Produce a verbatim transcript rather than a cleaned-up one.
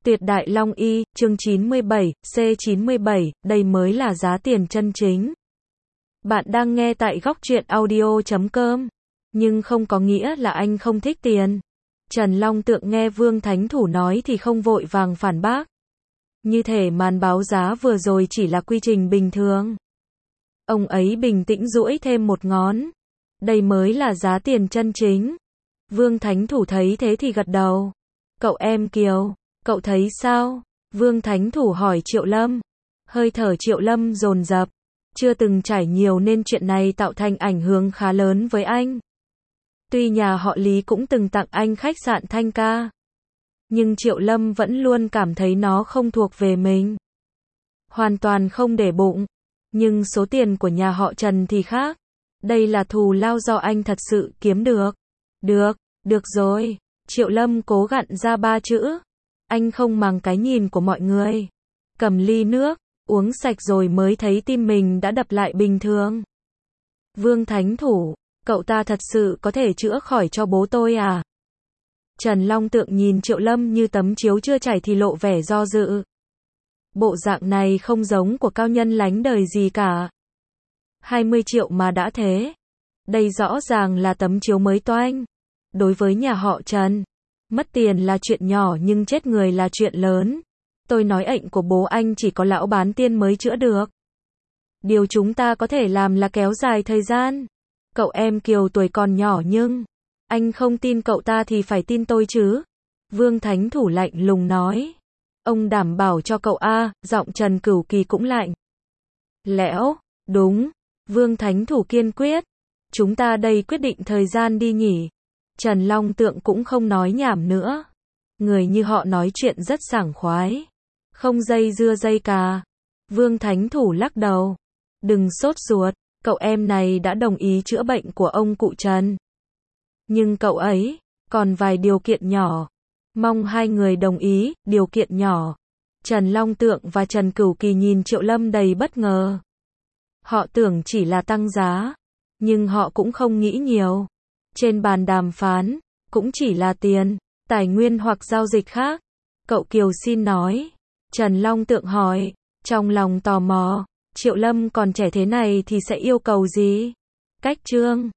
Tuyệt Đại Long Y, chương chín mươi bảy, C chín mươi bảy, đây mới là giá tiền chân chính. Bạn đang nghe tại góc truyện audio chấm com, nhưng không có nghĩa là anh không thích tiền. Trần Long Tượng nghe Vương Thánh Thủ nói thì không vội vàng phản bác. Như thể màn báo giá vừa rồi chỉ là quy trình bình thường. Ông ấy bình tĩnh duỗi thêm một ngón. Đây mới là giá tiền chân chính. Vương Thánh Thủ thấy thế thì gật đầu. Cậu em Kiều, cậu thấy sao? Vương Thánh Thủ hỏi Triệu Lâm. Hơi thở Triệu Lâm dồn dập. Chưa từng trải nhiều nên chuyện này tạo thành ảnh hưởng khá lớn với anh. Tuy nhà họ Lý cũng từng tặng anh khách sạn Thanh Ca, nhưng Triệu Lâm vẫn luôn cảm thấy nó không thuộc về mình. Hoàn toàn không để bụng. Nhưng số tiền của nhà họ Trần thì khác. Đây là thù lao do anh thật sự kiếm được. Được, được rồi. Triệu Lâm cố gặn ra ba chữ. Anh không màng cái nhìn của mọi người. Cầm ly nước, uống sạch rồi mới thấy tim mình đã đập lại bình thường. Vương Thánh Thủ, cậu ta thật sự có thể chữa khỏi cho bố tôi à? Trần Long Tượng nhìn Triệu Lâm như tấm chiếu chưa trải thì lộ vẻ do dự. Bộ dạng này không giống của cao nhân lánh đời gì cả. hai mươi triệu mà đã thế. Đây rõ ràng là tấm chiếu mới toanh. Đối với nhà họ Trần, mất tiền là chuyện nhỏ nhưng chết người là chuyện lớn. Tôi nói ệnh của bố anh chỉ có lão bán tiên mới chữa được. Điều chúng ta có thể làm là kéo dài thời gian. Cậu em Kiều tuổi còn nhỏ nhưng anh không tin cậu ta thì phải tin tôi chứ. Vương Thánh Thủ lạnh lùng nói. Ông đảm bảo cho cậu a, giọng Trần Cửu Kỳ cũng lạnh lẽo. Đúng. Vương Thánh Thủ kiên quyết. Chúng ta đây quyết định thời gian đi nhỉ. Trần Long Tượng cũng không nói nhảm nữa. Người như họ nói chuyện rất sảng khoái. Không dây dưa dây cà. Vương Thánh Thủ lắc đầu. Đừng sốt ruột, cậu em này đã đồng ý chữa bệnh của ông cụ Trần. Nhưng cậu ấy, còn vài điều kiện nhỏ. Mong hai người đồng ý, điều kiện nhỏ. Trần Long Tượng và Trần Cửu Kỳ nhìn Triệu Lâm đầy bất ngờ. Họ tưởng chỉ là tăng giá. Nhưng họ cũng không nghĩ nhiều. Trên bàn đàm phán, cũng chỉ là tiền, tài nguyên hoặc giao dịch khác. Cậu Kiều xin nói. Trần Long Tượng hỏi, trong lòng tò mò, Triệu Lâm còn trẻ thế này thì sẽ yêu cầu gì? Cách trương,